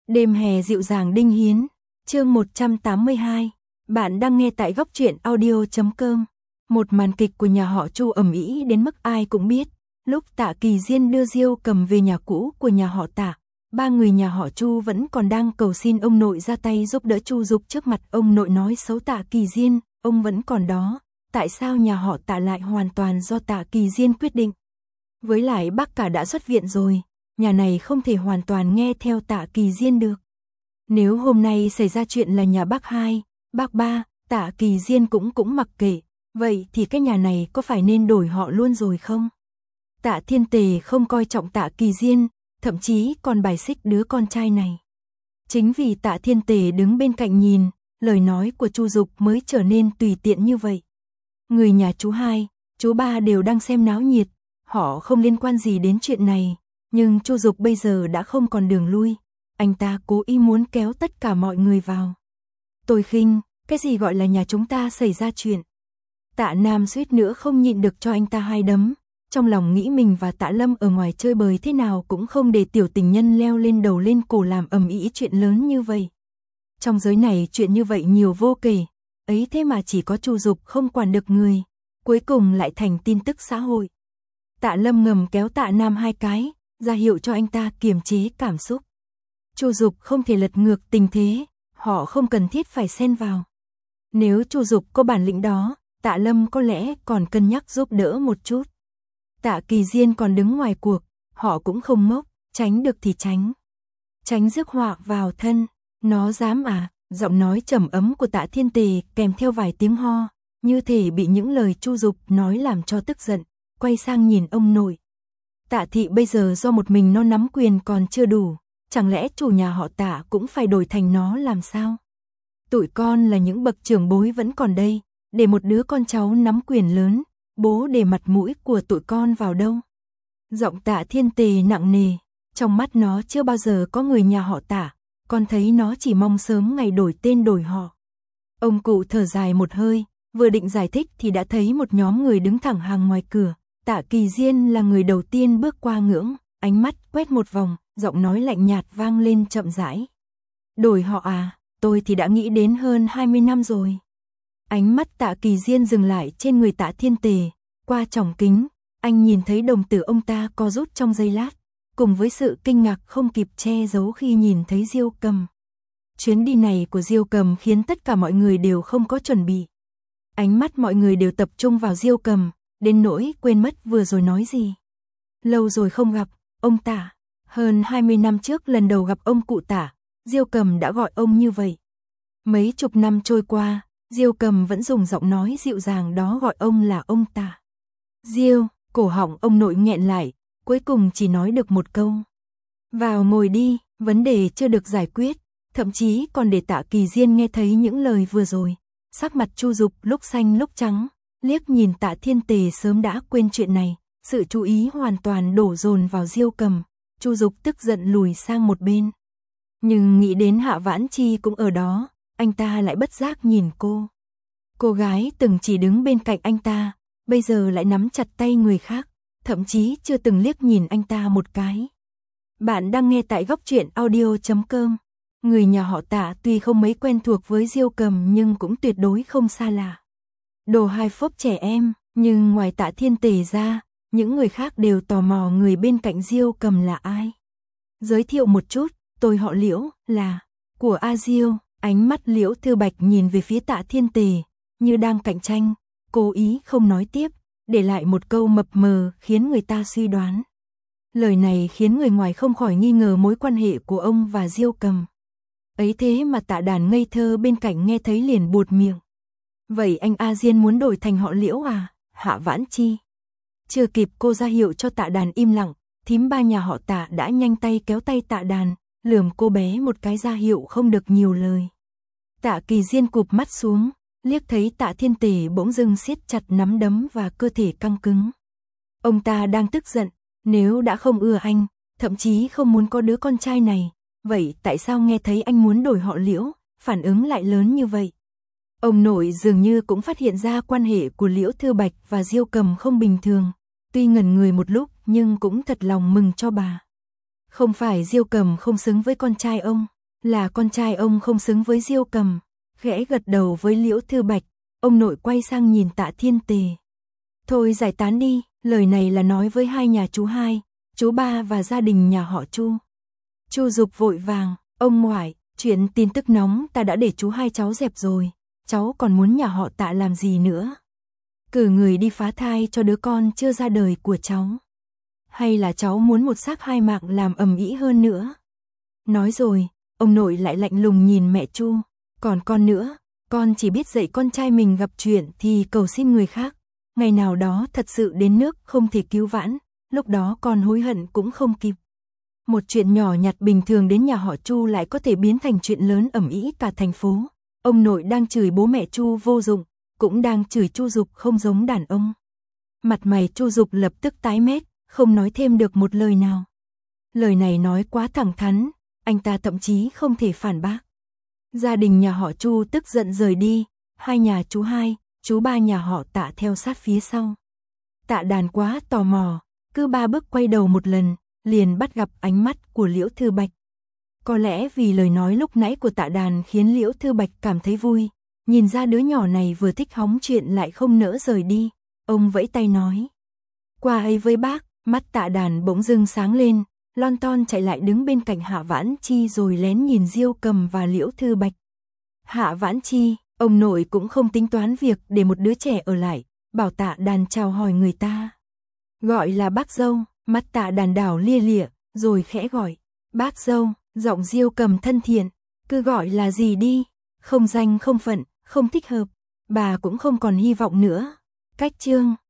Đêm hè dịu dàng Đinh Hiến, chương 182. Bạn đang nghe tại góc truyện audio.com. Một màn kịch của nhà họ Chu ầm ĩ đến mức ai cũng biết. Lúc Tạ Kỳ Diên đưa Diêu Cầm về nhà cũ của nhà họ Tạ, ba người nhà họ Chu vẫn còn đang cầu xin ông nội ra tay giúp đỡ Chu Dục. Trước mặt ông nội nói xấu Tạ Kỳ Diên, ông vẫn còn đó. Tại sao nhà họ Tạ lại hoàn toàn do Tạ Kỳ Diên quyết định? Với lại bác cả đã xuất viện rồi, nhà này không thể hoàn toàn nghe theo Tạ Kỳ Diên được. Nếu hôm nay xảy ra chuyện là nhà bác hai, bác ba, Tạ Kỳ Diên cũng mặc kệ, vậy thì cái nhà này có phải nên đổi họ luôn rồi không? Tạ Thiên Tề không coi trọng Tạ Kỳ Diên, thậm chí còn bài xích đứa con trai này. Chính vì Tạ Thiên Tề đứng bên cạnh nhìn, lời nói của Chu Dục mới trở nên tùy tiện như vậy. Người nhà chú hai, chú ba đều đang xem náo nhiệt, họ không liên quan gì đến chuyện này, nhưng Chu Dục bây giờ đã không còn đường lui, anh ta cố ý muốn kéo tất cả mọi người vào. Tôi khinh, cái gì gọi là nhà chúng ta xảy ra chuyện? Tạ Nam suýt nữa không nhịn được cho anh ta hai đấm, trong lòng nghĩ mình và Tạ Lâm ở ngoài chơi bời thế nào cũng không để tiểu tình nhân leo lên đầu lên cổ làm ầm ĩ chuyện lớn như vậy. Trong giới này chuyện như vậy nhiều vô kể, ấy thế mà chỉ có Chu Dục không quản được người, cuối cùng lại thành tin tức xã hội. Tạ Lâm ngầm kéo Tạ Nam hai cái, ra hiệu cho anh ta kiềm chế cảm xúc. Chu Dục không thể lật ngược tình thế, họ không cần thiết phải xen vào. Nếu Chu Dục có bản lĩnh đó, Tạ Lâm có lẽ còn cân nhắc giúp đỡ một chút. Tạ Kỳ Diên còn đứng ngoài cuộc, họ cũng không ngốc, tránh được thì tránh. Tránh rước họa vào thân, nó dám à? Giọng nói trầm ấm của Tạ Thiên Tề kèm theo vài tiếng ho, như thể bị những lời Chu Dục nói làm cho tức giận, quay sang nhìn ông nội. Tạ thị bây giờ do một mình nó nắm quyền còn chưa đủ, chẳng lẽ chủ nhà họ Tạ cũng phải đổi thành nó làm sao? Tụi con là những bậc trưởng bối vẫn còn đây, để một đứa con cháu nắm quyền lớn, bố để mặt mũi của tụi con vào đâu? Giọng Tạ Thiên Tề nặng nề, trong mắt nó chưa bao giờ có người nhà họ Tạ, con thấy nó chỉ mong sớm ngày đổi tên đổi họ. Ông cụ thở dài một hơi, vừa định giải thích thì đã thấy một nhóm người đứng thẳng hàng ngoài cửa. Tạ Kỳ Diên là người đầu tiên bước qua ngưỡng, ánh mắt quét một vòng, giọng nói lạnh nhạt vang lên chậm rãi. Đổi họ à, tôi thì đã nghĩ đến hơn 20 năm rồi. Ánh mắt Tạ Kỳ Diên dừng lại trên người Tạ Thiên Tề, qua tròng kính, anh nhìn thấy đồng tử ông ta co rút trong giây lát, cùng với sự kinh ngạc không kịp che giấu khi nhìn thấy Diêu Cầm. Chuyến đi này của Diêu Cầm khiến tất cả mọi người đều không có chuẩn bị. Ánh mắt mọi người đều tập trung vào Diêu Cầm, đến nỗi quên mất vừa rồi nói gì. Lâu rồi không gặp, ông Tạ. Hơn 20 năm trước lần đầu gặp ông cụ Tạ, Diêu Cầm đã gọi ông như vậy. Mấy chục năm trôi qua, Diêu Cầm vẫn dùng giọng nói dịu dàng đó gọi ông là ông Tạ. Diêu, cổ họng ông nội nghẹn lại, cuối cùng chỉ nói được một câu. Vào ngồi đi, vấn đề chưa được giải quyết, thậm chí còn để Tạ Kỳ Diên nghe thấy những lời vừa rồi. Sắc mặt Chu Dục lúc xanh lúc trắng, liếc nhìn Tạ Thiên Tề sớm đã quên chuyện này, sự chú ý hoàn toàn đổ dồn vào Diêu Cầm. Chu Dục tức giận lùi sang một bên. Nhưng nghĩ đến Hạ Vãn Chi cũng ở đó, anh ta lại bất giác nhìn cô. Cô gái từng chỉ đứng bên cạnh anh ta, bây giờ lại nắm chặt tay người khác, thậm chí chưa từng liếc nhìn anh ta một cái. Bạn đang nghe tại góc truyện audio.com. Người nhà họ Tạ tuy không mấy quen thuộc với Diêu Cầm nhưng cũng tuyệt đối không xa lạ. Đồ hai phốp trẻ em, nhưng ngoài Tạ Thiên Tề ra, những người khác đều tò mò người bên cạnh Diêu Cầm là ai. Giới thiệu một chút, tôi họ Liễu, là của A Diêu. Ánh mắt Liễu Thư Bạch nhìn về phía Tạ Thiên Tề, như đang cạnh tranh, cố ý không nói tiếp, để lại một câu mập mờ khiến người ta suy đoán. Lời này khiến người ngoài không khỏi nghi ngờ mối quan hệ của ông và Diêu Cầm. Ấy thế mà Tạ Đàn ngây thơ bên cạnh nghe thấy liền buột miệng. Vậy anh A Diên muốn đổi thành họ Liễu à? Hạ Vãn Chi. Chưa kịp cô ra hiệu cho Tạ Đàn im lặng, thím ba nhà họ Tạ đã nhanh tay kéo tay Tạ Đàn, lườm cô bé một cái ra hiệu không được nhiều lời. Tạ Kỳ Diên cụp mắt xuống, liếc thấy Tạ Thiên Tề bỗng dưng siết chặt nắm đấm và cơ thể căng cứng. Ông ta đang tức giận, nếu đã không ưa anh, thậm chí không muốn có đứa con trai này, vậy tại sao nghe thấy anh muốn đổi họ Liễu, phản ứng lại lớn như vậy? Ông nội dường như cũng phát hiện ra quan hệ của Liễu Thư Bạch và Diêu Cầm không bình thường, tuy ngẩn người một lúc nhưng cũng thật lòng mừng cho bà. Không phải Diêu Cầm không xứng với con trai ông, Là con trai ông không xứng với Diêu Cầm. Khẽ gật đầu với Liễu Thư Bạch, ông nội quay sang nhìn Tạ Thiên Tề. Thôi giải tán đi, lời này là nói với hai nhà chú hai, chú ba và gia đình nhà họ Chu. Chu Dục vội vàng, ông ngoại, chuyện tin tức nóng ta đã để chú hai cháu dẹp rồi, cháu còn muốn nhà họ Tạ làm gì nữa? Cử người đi phá thai cho đứa con chưa ra đời của cháu. Hay là cháu muốn một xác hai mạng làm ầm ĩ hơn nữa? Nói rồi, ông nội lại lạnh lùng nhìn mẹ Chu, còn con nữa, con chỉ biết dạy con trai mình gặp chuyện thì cầu xin người khác, ngày nào đó thật sự đến nước không thể cứu vãn, lúc đó con hối hận cũng không kịp. Một chuyện nhỏ nhặt bình thường đến nhà họ Chu lại có thể biến thành chuyện lớn ầm ĩ cả thành phố. Ông nội đang chửi bố mẹ Chu vô dụng, cũng đang chửi Chu Dục không giống đàn ông. Mặt mày Chu Dục lập tức tái mét, không nói thêm được một lời nào. Lời này nói quá thẳng thắn, anh ta thậm chí không thể phản bác. Gia đình nhà họ Chu tức giận rời đi, hai nhà chú hai, chú ba nhà họ Tạ theo sát phía sau. Tạ Đàn quá tò mò, cứ 3 bước quay đầu một lần, liền bắt gặp ánh mắt của Liễu Thư Bạch. Có lẽ vì lời nói lúc nãy của Tạ Đàn khiến Liễu Thư Bạch cảm thấy vui, nhìn ra đứa nhỏ này vừa thích hóng chuyện lại không nỡ rời đi, ông vẫy tay nói. Qua ấy với bác, mắt Tạ Đàn bỗng dưng sáng lên, lon ton chạy lại đứng bên cạnh Hạ Vãn Chi rồi lén nhìn Diêu Cầm và Liễu Thư Bạch. Hạ Vãn Chi, ông nội cũng không tính toán việc để một đứa trẻ ở lại, bảo Tạ Đàn chào hỏi người ta. Gọi là bác dâu, mắt Tạ Đàn đảo lia lịa, rồi khẽ gọi, bác dâu, giọng Diêu Cầm thân thiện, cứ gọi là gì đi, không danh không phận, không thích hợp, bà cũng không còn hy vọng nữa. Cách chương